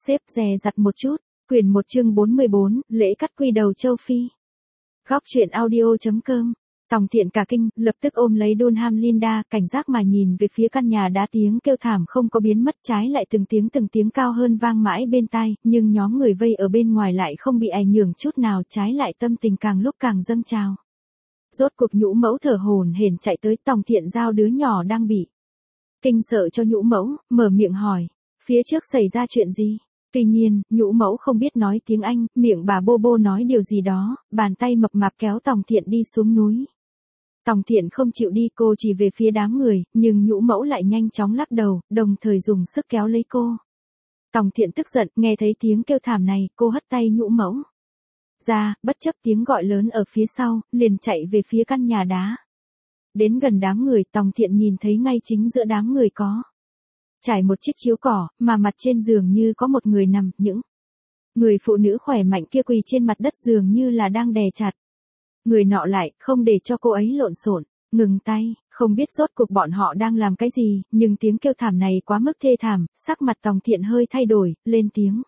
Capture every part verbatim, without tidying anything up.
xếp dè dặt một chút. Quyển một chương bốn mươi bốn, lễ cắt quy đầu châu Phi. Góc truyện audio.com. Tòng Thiện cả kinh, lập tức ôm lấy Dunham Linda, cảnh giác mà nhìn về phía căn nhà đá, tiếng kêu thảm không có biến mất, trái lại từng tiếng từng tiếng cao hơn vang mãi bên tai, nhưng nhóm người vây ở bên ngoài lại không bị ảnh hưởng chút nào, trái lại tâm tình càng lúc càng dâng trào. Rốt cuộc Nhũ Mẫu thở hổn hển chạy tới, Tòng Thiện giao đứa nhỏ đang bị kinh sợ cho Nhũ Mẫu, mở miệng hỏi, phía trước xảy ra chuyện gì? Tuy nhiên, Nhũ Mẫu không biết nói tiếng Anh, miệng bà bô bô nói điều gì đó, bàn tay mập mạp kéo Tòng Thiện đi xuống núi. Tòng Thiện không chịu đi, cô chỉ về phía đám người, nhưng Nhũ Mẫu lại nhanh chóng lắc đầu, đồng thời dùng sức kéo lấy cô. Tòng Thiện tức giận, nghe thấy tiếng kêu thảm này, cô hất tay Nhũ Mẫu ra, bất chấp tiếng gọi lớn ở phía sau, liền chạy về phía căn nhà đá. Đến gần đám người, Tòng Thiện nhìn thấy ngay chính giữa đám người có trải một chiếc chiếu cỏ, mà mặt trên giường như có một người nằm, những người phụ nữ khỏe mạnh kia quỳ trên mặt đất dường như là đang đè chặt người nọ lại, không để cho cô ấy lộn xộn, ngừng tay, không biết rốt cuộc bọn họ đang làm cái gì, nhưng tiếng kêu thảm này quá mức thê thảm, sắc mặt Tòng Thiện hơi thay đổi, lên tiếng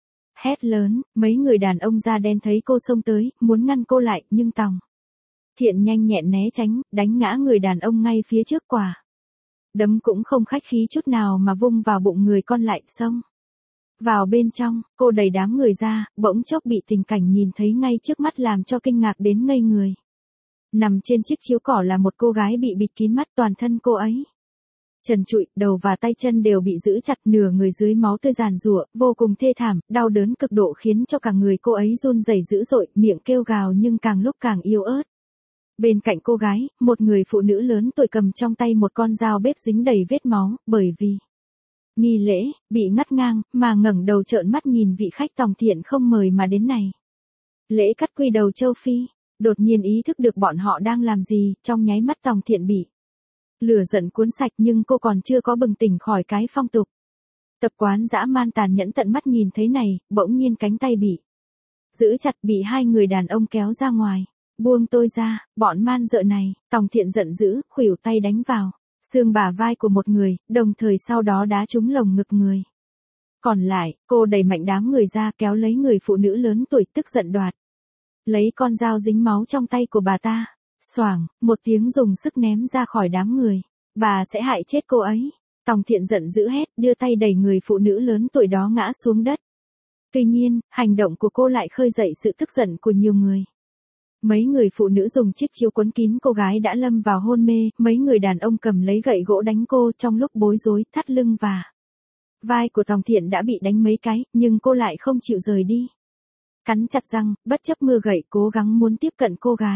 hét lớn, mấy người đàn ông da đen thấy cô xông tới, muốn ngăn cô lại, nhưng Tòng Thiện nhanh nhẹn né tránh, đánh ngã người đàn ông ngay phía trước, quả đấm cũng không khách khí chút nào mà vung vào bụng người con lại, xông vào bên trong. Cô đẩy đám người ra, bỗng chốc bị tình cảnh nhìn thấy ngay trước mắt làm cho kinh ngạc đến ngây người. Nằm trên chiếc chiếu cỏ là một cô gái bị bịt kín mắt, toàn thân cô ấy trần trụi, đầu và tay chân đều bị giữ chặt, nửa người dưới máu tươi giàn giụa, vô cùng thê thảm, đau đớn cực độ khiến cho cả người cô ấy run rẩy dữ dội, miệng kêu gào nhưng càng lúc càng yếu ớt. Bên cạnh cô gái, một người phụ nữ lớn tuổi cầm trong tay một con dao bếp dính đầy vết máu, bởi vì nghi lễ bị ngắt ngang, mà ngẩng đầu trợn mắt nhìn vị khách Tòng Thiện không mời mà đến này. Lễ cắt quy đầu châu Phi. Đột nhiên ý thức được bọn họ đang làm gì, trong nháy mắt Tòng Thiện bị lửa giận cuốn sạch, nhưng cô còn chưa có bừng tỉnh khỏi cái phong tục tập quán dã man tàn nhẫn tận mắt nhìn thấy này, bỗng nhiên cánh tay bị giữ chặt, bị hai người đàn ông kéo ra ngoài. Buông tôi ra, bọn man dợ này. Tòng Thiện giận dữ, khuỷu tay đánh vào xương bả vai của một người, đồng thời sau đó đá trúng lồng ngực người còn lại. Cô đẩy mạnh đám người ra, kéo lấy người phụ nữ lớn tuổi, tức giận đoạt lấy con dao dính máu trong tay của bà ta. Xoảng, một tiếng dùng sức ném ra khỏi đám người. Bà sẽ hại chết cô ấy. Tòng Thiện giận dữ hét, đưa tay đẩy người phụ nữ lớn tuổi đó ngã xuống đất. Tuy nhiên, hành động của cô lại khơi dậy sự tức giận của nhiều người. Mấy người phụ nữ dùng chiếc chiếu quấn kín cô gái đã lâm vào hôn mê, mấy người đàn ông cầm lấy gậy gỗ đánh cô. Trong lúc bối rối, thắt lưng và vai của Tòng Thiện đã bị đánh mấy cái, nhưng cô lại không chịu rời đi. Cắn chặt răng, bất chấp mưa gậy, cố gắng muốn tiếp cận cô gái.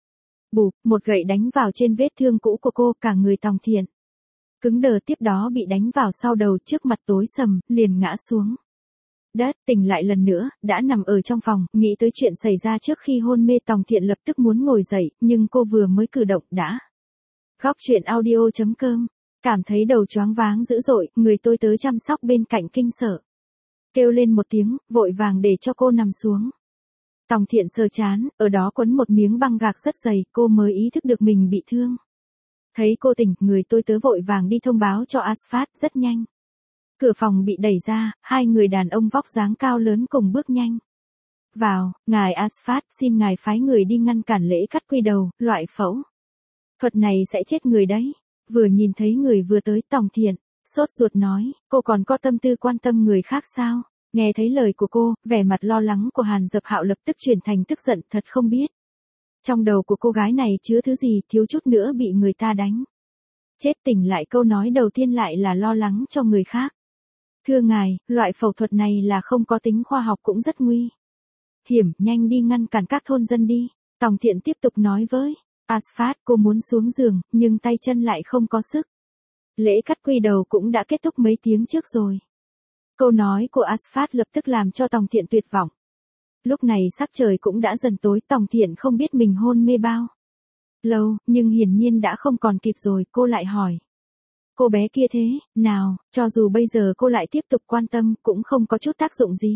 Bụp, một gậy đánh vào trên vết thương cũ của cô, cả người Tòng Thiện cứng đờ, tiếp đó bị đánh vào sau đầu, trước mặt tối sầm, liền ngã xuống đất. Tỉnh lại lần nữa, đã nằm ở trong phòng, nghĩ tới chuyện xảy ra trước khi hôn mê, Tòng Thiện lập tức muốn ngồi dậy, nhưng cô vừa mới cử động đã. Góc truyện audio.com. Cảm thấy đầu choáng váng dữ dội, người tôi tớ chăm sóc bên cạnh kinh sợ kêu lên một tiếng, vội vàng để cho cô nằm xuống. Tòng Thiện sờ chán, ở đó quấn một miếng băng gạc rất dày, cô mới ý thức được mình bị thương. Thấy cô tỉnh, người tôi tớ vội vàng đi thông báo cho Asphalt. Rất nhanh, cửa phòng bị đẩy ra, hai người đàn ông vóc dáng cao lớn cùng bước nhanh vào. Ngài Asphalt, xin ngài phái người đi ngăn cản lễ cắt quy đầu, loại phẫu thuật này sẽ chết người đấy. Vừa nhìn thấy người vừa tới, Tòng Thiện sốt ruột nói, cô còn có tâm tư quan tâm người khác sao? Nghe thấy lời của cô, vẻ mặt lo lắng của Hàn Dập Hạo lập tức chuyển thành tức giận, thật không biết trong đầu của cô gái này chứa thứ gì, thiếu chút nữa bị người ta đánh chết. Tỉnh lại, câu nói đầu tiên lại là lo lắng cho người khác. Thưa ngài, loại phẫu thuật này là không có tính khoa học, cũng rất nguy hiểm, nhanh đi ngăn cản các thôn dân đi. Tòng Thiện tiếp tục nói với Asphalt. Cô muốn xuống giường, nhưng tay chân lại không có sức. Lễ cắt quy đầu cũng đã kết thúc mấy tiếng trước rồi. Câu nói của Asphalt lập tức làm cho Tòng Thiện tuyệt vọng. Lúc này sắc trời cũng đã dần tối, Tòng Thiện không biết mình hôn mê bao lâu, nhưng hiển nhiên đã không còn kịp rồi. Cô lại hỏi, cô bé kia thế nào? Cho dù bây giờ cô lại tiếp tục quan tâm, cũng không có chút tác dụng gì.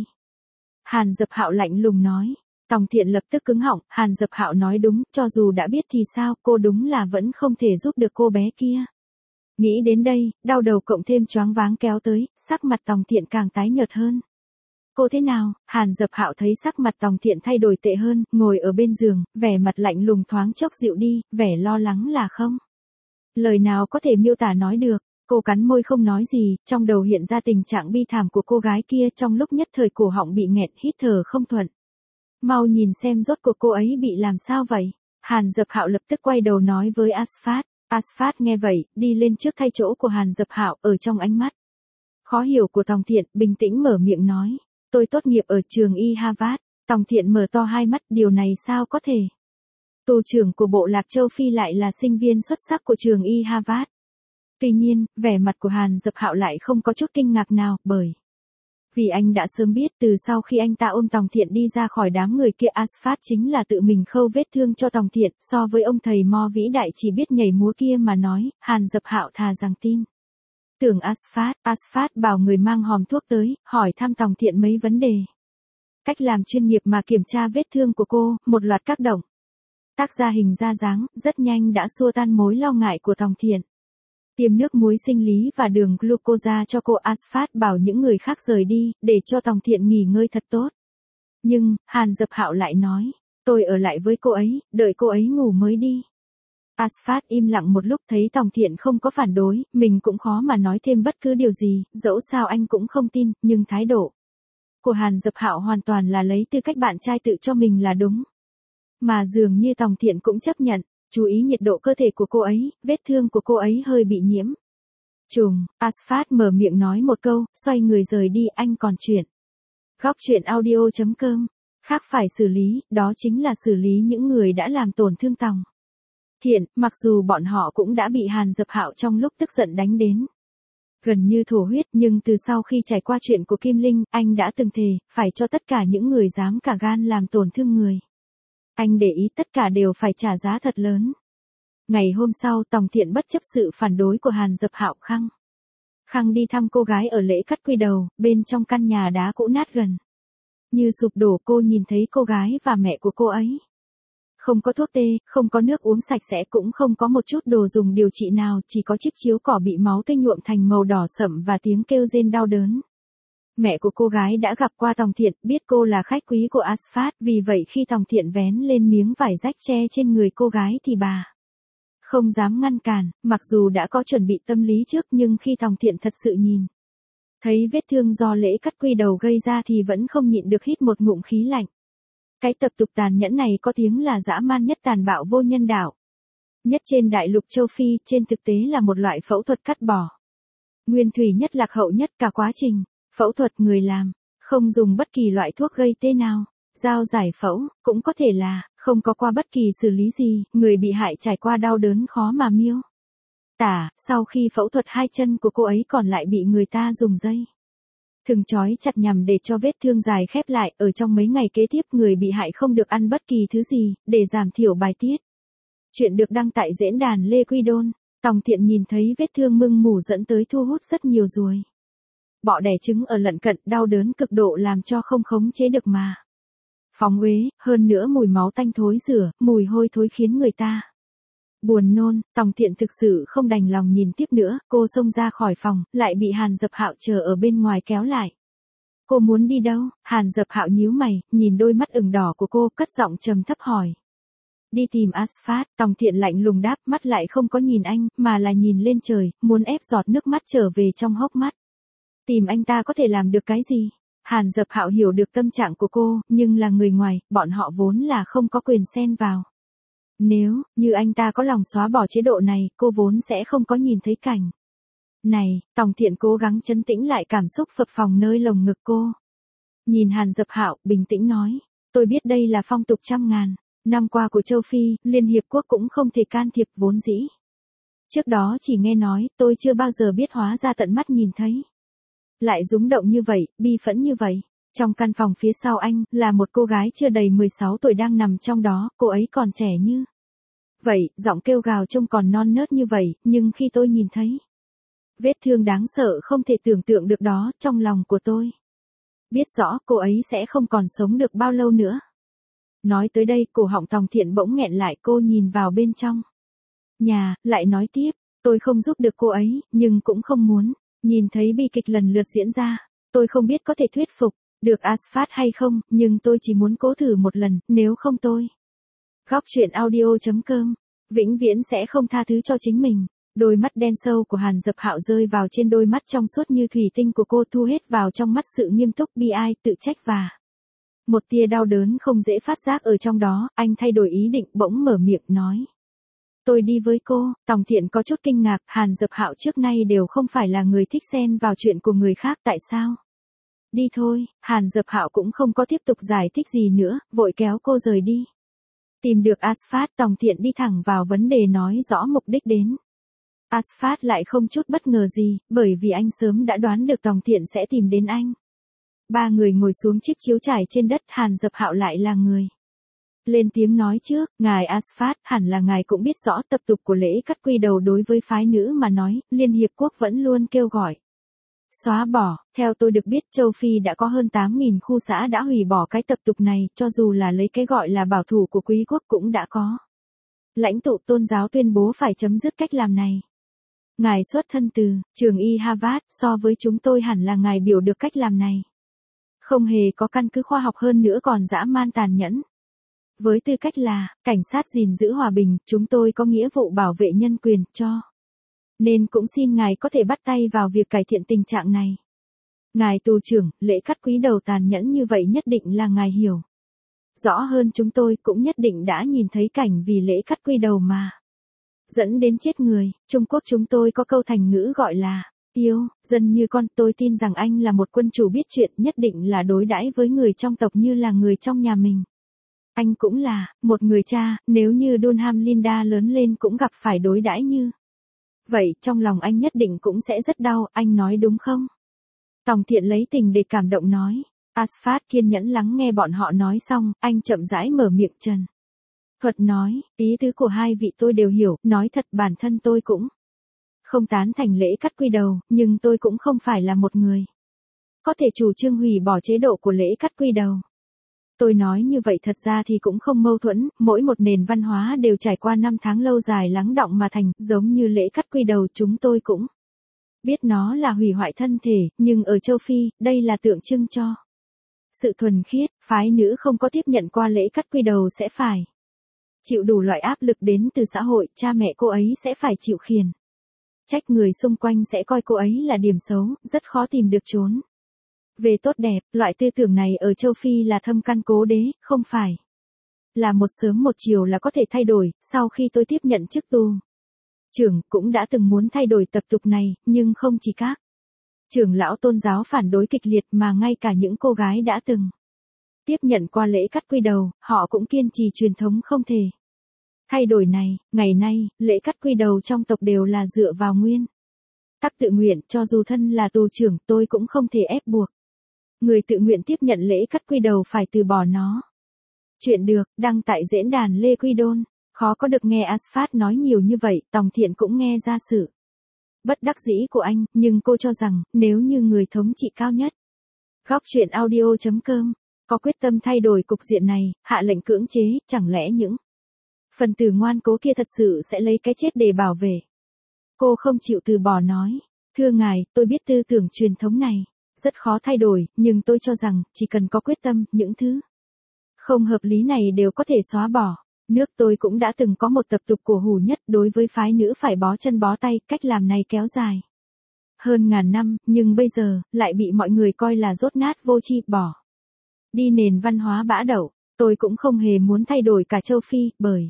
Hàn Dập Hạo lạnh lùng nói. Tòng Thiện lập tức cứng họng. Hàn Dập Hạo nói đúng, cho dù đã biết thì sao, cô đúng là vẫn không thể giúp được cô bé kia. Nghĩ đến đây, đau đầu cộng thêm choáng váng kéo tới, sắc mặt Tòng Thiện càng tái nhợt hơn. Cô thế nào? Hàn Dập Hạo thấy sắc mặt Tòng Thiện thay đổi tệ hơn, ngồi ở bên giường, vẻ mặt lạnh lùng thoáng chốc dịu đi, vẻ lo lắng là không. Lời nào có thể miêu tả nói được, cô cắn môi không nói gì, trong đầu hiện ra tình trạng bi thảm của cô gái kia trong lúc nhất thời cổ họng bị nghẹt hít thở không thuận. Mau nhìn xem rốt cuộc cô ấy bị làm sao vậy? Hàn Dập Hạo lập tức quay đầu nói với Asfat. Asfat nghe vậy, đi lên trước thay chỗ của Hàn Dập Hạo ở trong ánh mắt khó hiểu của Tòng Thiện, bình tĩnh mở miệng nói. Tôi tốt nghiệp ở trường y Harvard. Tòng Thiện mở to hai mắt, điều này sao có thể? Tù trưởng của bộ lạc châu Phi lại là sinh viên xuất sắc của trường y Harvard. Tuy nhiên, vẻ mặt của Hàn Dập Hạo lại không có chút kinh ngạc nào, bởi vì anh đã sớm biết từ sau khi anh ta ôm Tòng Thiện đi ra khỏi đám người kia, Asfat chính là tự mình khâu vết thương cho Tòng Thiện, so với ông thầy mo vĩ đại chỉ biết nhảy múa kia mà nói, Hàn Dập Hạo thà rằng tin tưởng Asfat. Asfat bảo người mang hòm thuốc tới, hỏi thăm Tòng Thiện mấy vấn đề. Cách làm chuyên nghiệp mà kiểm tra vết thương của cô, một loạt các động tác ra hình ra dáng, rất nhanh đã xua tan mối lo ngại của Tòng Thiện. Tiêm nước muối sinh lý và đường glucosa cho cô. Asfat bảo những người khác rời đi, để cho Tòng Thiện nghỉ ngơi thật tốt. Nhưng, Hàn Dập Hạo lại nói, tôi ở lại với cô ấy, đợi cô ấy ngủ mới đi. Asfat im lặng một lúc, thấy Tòng Thiện không có phản đối, mình cũng khó mà nói thêm bất cứ điều gì, dẫu sao anh cũng không tin, nhưng thái độ của Hàn Dập Hạo hoàn toàn là lấy tư cách bạn trai tự cho mình là đúng. Mà dường như Tòng Thiện cũng chấp nhận. Chú ý nhiệt độ cơ thể của cô ấy, vết thương của cô ấy hơi bị nhiễm trùng. Asfat mở miệng nói một câu, xoay người rời đi. Anh còn chuyện. Góc chuyện audio chấm com. Khác phải xử lý, đó chính là xử lý những người đã làm tổn thương Tòng Thiện, mặc dù bọn họ cũng đã bị Hàn Dập Hạo trong lúc tức giận đánh đến gần như thổ huyết, nhưng từ sau khi trải qua chuyện của Kim Linh, anh đã từng thề, phải cho tất cả những người dám cả gan làm tổn thương người. Anh để ý tất cả đều phải trả giá thật lớn. Ngày hôm sau, Tòng Thiện bất chấp sự phản đối của Hàn Dập Hạo khăng khăng đi thăm cô gái ở lễ cắt quy đầu, bên trong căn nhà đá cũ nát gần như sụp đổ. Cô nhìn thấy cô gái và mẹ của cô ấy. Không có thuốc tê, không có nước uống sạch sẽ, cũng không có một chút đồ dùng điều trị nào, chỉ có chiếc chiếu cỏ bị máu tươi nhuộm thành màu đỏ sẫm và tiếng kêu rên đau đớn. Mẹ của cô gái đã gặp qua Tòng Thiện, biết cô là khách quý của Asfat, vì vậy khi Tòng Thiện vén lên miếng vải rách che trên người cô gái thì bà không dám ngăn cản, mặc dù đã có chuẩn bị tâm lý trước, nhưng khi Tòng Thiện thật sự nhìn thấy vết thương do lễ cắt quy đầu gây ra thì vẫn không nhịn được hít một ngụm khí lạnh. Cái tập tục tàn nhẫn này có tiếng là dã man nhất, tàn bạo vô nhân đạo nhất trên đại lục châu Phi, trên thực tế là một loại phẫu thuật cắt bỏ nguyên thủy nhất, lạc hậu nhất. Cả quá trình phẫu thuật, người làm không dùng bất kỳ loại thuốc gây tê nào, dao giải phẫu cũng có thể là không có qua bất kỳ xử lý gì, người bị hại trải qua đau đớn khó mà miêu tả. Sau khi phẫu thuật, hai chân của cô ấy còn lại bị người ta dùng dây thừng trói chặt nhằm để cho vết thương dài khép lại. Ở trong mấy ngày kế tiếp, người bị hại không được ăn bất kỳ thứ gì, để giảm thiểu bài tiết. Chuyện được đăng tại diễn đàn Lê Quy Đôn. Tòng Thiện nhìn thấy vết thương mưng mủ dẫn tới thu hút rất nhiều ruồi bọ đẻ trứng ở lận cận, đau đớn cực độ làm cho không khống chế được mà phóng uế, hơn nữa mùi máu tanh thối rửa, mùi hôi thối khiến người ta buồn nôn. Tòng Thiện thực sự không đành lòng nhìn tiếp nữa, cô xông ra khỏi phòng, lại bị Hàn Dập Hạo chờ ở bên ngoài kéo lại. Cô muốn đi đâu? Hàn Dập Hạo nhíu mày, nhìn đôi mắt ửng đỏ của cô, cất giọng trầm thấp hỏi. Đi tìm Asfat. Tòng Thiện lạnh lùng đáp, mắt lại không có nhìn anh, mà là nhìn lên trời, muốn ép giọt nước mắt trở về trong hốc mắt. Tìm anh ta có thể làm được cái gì? Hàn Dập Hạo hiểu được tâm trạng của cô, nhưng là người ngoài, bọn họ vốn là không có quyền xen vào. Nếu như anh ta có lòng xóa bỏ chế độ này, cô vốn sẽ không có nhìn thấy cảnh này. Tòng Thiện cố gắng trấn tĩnh lại cảm xúc phập phồng nơi lồng ngực cô. Nhìn Hàn Dập Hạo, bình tĩnh nói, tôi biết đây là phong tục trăm ngàn năm qua của châu Phi, Liên Hiệp Quốc cũng không thể can thiệp vốn dĩ. Trước đó chỉ nghe nói, tôi chưa bao giờ biết, hóa ra tận mắt nhìn thấy. Lại rúng động như vậy, bi phẫn như vậy. Trong căn phòng phía sau anh, là một cô gái chưa đầy mười sáu tuổi đang nằm trong đó, cô ấy còn trẻ như vậy, giọng kêu gào trông còn non nớt như vậy, nhưng khi tôi nhìn thấy vết thương đáng sợ không thể tưởng tượng được đó, trong lòng của tôi biết rõ cô ấy sẽ không còn sống được bao lâu nữa. Nói tới đây, cổ họng Tòng Thiện bỗng nghẹn lại, cô nhìn vào bên trong nhà, lại nói tiếp, tôi không giúp được cô ấy, nhưng cũng không muốn nhìn thấy bi kịch lần lượt diễn ra. Tôi không biết có thể thuyết phục Được Asphalt hay không, nhưng tôi chỉ muốn cố thử một lần, nếu không tôi. Góc truyện audio.com, vĩnh viễn sẽ không tha thứ cho chính mình. Đôi mắt đen sâu của Hàn Dập Hạo rơi vào trên đôi mắt trong suốt như thủy tinh của cô, thu hết vào trong mắt sự nghiêm túc, bi ai, tự trách và một tia đau đớn không dễ phát giác ở trong đó. Anh thay đổi ý định, bỗng mở miệng nói. Tôi đi với cô. Tòng Thiện có chút kinh ngạc, Hàn Dập Hạo trước nay đều không phải là người thích xen vào chuyện của người khác, tại sao? Đi thôi. Hàn Dập Hạo cũng không có tiếp tục giải thích gì nữa, vội kéo cô rời đi. Tìm được Asphalt, Tòng Thiện đi thẳng vào vấn đề, nói rõ mục đích đến. Asphalt lại không chút bất ngờ gì, bởi vì anh sớm đã đoán được Tòng Thiện sẽ tìm đến anh. Ba người ngồi xuống chiếc chiếu trải trên đất, Hàn Dập Hạo lại là người lên tiếng nói trước. Ngài Asphalt, hẳn là ngài cũng biết rõ tập tục của lễ cắt quy đầu đối với phái nữ mà nói, Liên Hiệp Quốc vẫn luôn kêu gọi xóa bỏ. Theo tôi được biết, châu Phi đã có hơn tám nghìn khu xã đã hủy bỏ cái tập tục này, cho dù là lấy cái gọi là bảo thủ của quý quốc cũng đã có. Lãnh tụ tôn giáo tuyên bố phải chấm dứt cách làm này. Ngài xuất thân từ trường y Harvard, so với chúng tôi hẳn là ngài biểu được cách làm này không hề có căn cứ khoa học, hơn nữa còn dã man tàn nhẫn. Với tư cách là cảnh sát gìn giữ hòa bình, chúng tôi có nghĩa vụ bảo vệ nhân quyền, cho nên cũng xin ngài có thể bắt tay vào việc cải thiện tình trạng này. Ngài tù trưởng, lễ cắt quý đầu tàn nhẫn như vậy nhất định là ngài hiểu rõ hơn chúng tôi, cũng nhất định đã nhìn thấy cảnh vì lễ cắt quy đầu mà dẫn đến chết người. Trung Quốc chúng tôi có câu thành ngữ gọi là yêu dân như con. Tôi tin rằng anh là một quân chủ biết chuyện, nhất định là đối đãi với người trong tộc như là người trong nhà mình. Anh cũng là một người cha, nếu như Dunham Linda lớn lên cũng gặp phải đối đãi như vậy, trong lòng anh nhất định cũng sẽ rất đau, anh nói đúng không? Tòng Thiện lấy tình để cảm động nói. Asphalt kiên nhẫn lắng nghe bọn họ nói xong, anh chậm rãi mở miệng trần thuật nói, ý tứ của hai vị tôi đều hiểu, nói thật bản thân tôi cũng không tán thành lễ cắt quy đầu, nhưng tôi cũng không phải là một người có thể chủ trương hủy bỏ chế độ của lễ cắt quy đầu. Tôi nói như vậy thật ra thì cũng không mâu thuẫn, mỗi một nền văn hóa đều trải qua năm tháng lâu dài lắng đọng mà thành, giống như lễ cắt quy đầu chúng tôi cũng biết nó là hủy hoại thân thể, nhưng ở châu Phi, đây là tượng trưng cho sự thuần khiết. Phái nữ không có tiếp nhận qua lễ cắt quy đầu sẽ phải chịu đủ loại áp lực đến từ xã hội, cha mẹ cô ấy sẽ phải chịu khiển trách, người xung quanh sẽ coi cô ấy là điểm xấu, rất khó tìm được chốn về tốt đẹp. Loại tư tưởng này ở châu Phi là thâm căn cố đế, không phải là một sớm một chiều là có thể thay đổi. Sau khi tôi tiếp nhận chức tù trưởng, cũng đã từng muốn thay đổi tập tục này, nhưng không chỉ các trưởng lão tôn giáo phản đối kịch liệt, mà ngay cả những cô gái đã từng tiếp nhận qua lễ cắt quy đầu, họ cũng kiên trì truyền thống không thể thay đổi này. Ngày nay, lễ cắt quy đầu trong tộc đều là dựa vào nguyên tắc tự nguyện, cho dù thân là tù trưởng, tôi cũng không thể ép buộc người tự nguyện tiếp nhận lễ cắt quy đầu phải từ bỏ nó. Chuyện được đăng tại diễn đàn Lê Quy Đôn. Khó có được nghe Asphalt nói nhiều như vậy, Tòng Thiện cũng nghe ra sự bất đắc dĩ của anh, nhưng cô cho rằng, nếu như người thống trị cao nhất góc truyện audio.com có quyết tâm thay đổi cục diện này, hạ lệnh cưỡng chế, chẳng lẽ những phần tử ngoan cố kia thật sự sẽ lấy cái chết để bảo vệ? Cô không chịu từ bỏ nói. Thưa ngài, tôi biết tư tưởng truyền thống này rất khó thay đổi, nhưng tôi cho rằng, chỉ cần có quyết tâm, những thứ không hợp lý này đều có thể xóa bỏ. Nước tôi cũng đã từng có một tập tục cổ hủ nhất, đối với phái nữ phải bó chân bó tay, cách làm này kéo dài hơn ngàn năm, nhưng bây giờ, lại bị mọi người coi là dốt nát vô tri, bỏ đi nền văn hóa bã đậu. Tôi cũng không hề muốn thay đổi cả châu Phi, bởi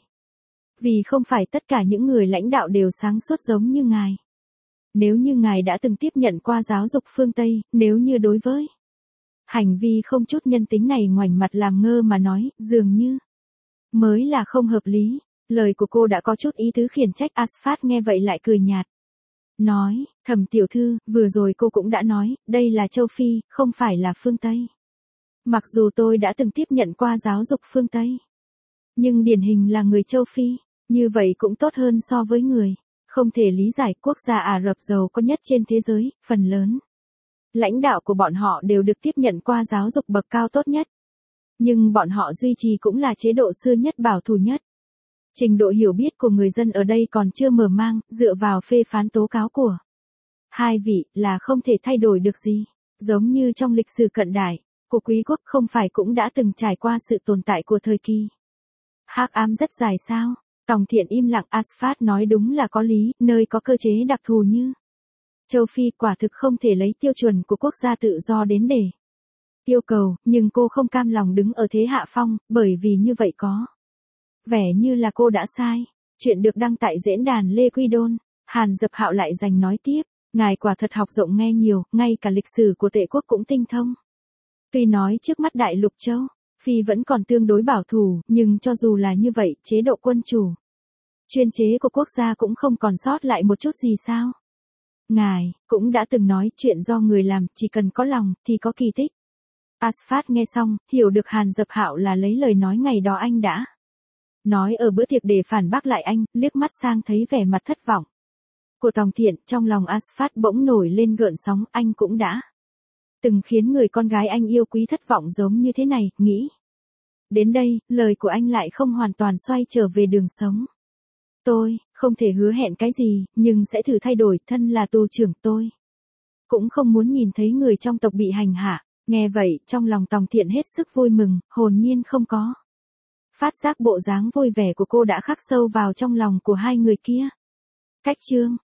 vì không phải tất cả những người lãnh đạo đều sáng suốt giống như ngài. Nếu như ngài đã từng tiếp nhận qua giáo dục phương Tây, nếu như đối với hành vi không chút nhân tính này ngoảnh mặt làm ngơ mà nói, dường như mới là không hợp lý. Lời của cô đã có chút ý tứ khiển trách. Asphalt nghe vậy lại cười nhạt. Nói, Thẩm tiểu thư, vừa rồi cô cũng đã nói, đây là châu Phi, không phải là phương Tây. Mặc dù tôi đã từng tiếp nhận qua giáo dục phương Tây, nhưng điển hình là người châu Phi, như vậy cũng tốt hơn so với người không thể lý giải. Quốc gia Ả Rập giàu có nhất trên thế giới, phần lớn lãnh đạo của bọn họ đều được tiếp nhận qua giáo dục bậc cao tốt nhất. Nhưng bọn họ duy trì cũng là chế độ xưa nhất, bảo thủ nhất. Trình độ hiểu biết của người dân ở đây còn chưa mở mang, dựa vào phê phán tố cáo của hai vị là không thể thay đổi được gì. Giống như trong lịch sử cận đại, của quý quốc không phải cũng đã từng trải qua sự tồn tại của thời kỳ hắc ám rất dài sao? Tòng Thiện im lặng. Asphalt nói đúng là có lý, nơi có cơ chế đặc thù như châu Phi quả thực không thể lấy tiêu chuẩn của quốc gia tự do đến để yêu cầu, nhưng cô không cam lòng đứng ở thế hạ phong, bởi vì như vậy có vẻ như là cô đã sai. Chuyện được đăng tại diễn đàn Lê Quy Đôn. Hàn Dập Hạo lại dành nói tiếp, ngài quả thật học rộng nghe nhiều, ngay cả lịch sử của Tệ quốc cũng tinh thông. Tuy nói trước mắt Đại Lục Châu Phi vẫn còn tương đối bảo thủ, nhưng cho dù là như vậy, chế độ quân chủ chuyên chế của quốc gia cũng không còn sót lại một chút gì sao? Ngài cũng đã từng nói chuyện do người làm, chỉ cần có lòng thì có kỳ tích. Asphalt nghe xong, hiểu được Hàn Dập Hạo là lấy lời nói ngày đó anh đã nói ở bữa tiệc để phản bác lại anh, liếc mắt sang thấy vẻ mặt thất vọng của Tòng Thiện, trong lòng Asphalt bỗng nổi lên gợn sóng. Anh cũng đã từng khiến người con gái anh yêu quý thất vọng giống như thế này, nghĩ đến đây, lời của anh lại không hoàn toàn xoay trở về đường sống. Tôi không thể hứa hẹn cái gì, nhưng sẽ thử thay đổi. Thân là tù trưởng, tôi cũng không muốn nhìn thấy người trong tộc bị hành hạ. Nghe vậy, trong lòng Tòng Thiện hết sức vui mừng, hồn nhiên không có phát giác bộ dáng vui vẻ của cô đã khắc sâu vào trong lòng của hai người kia. Cách chương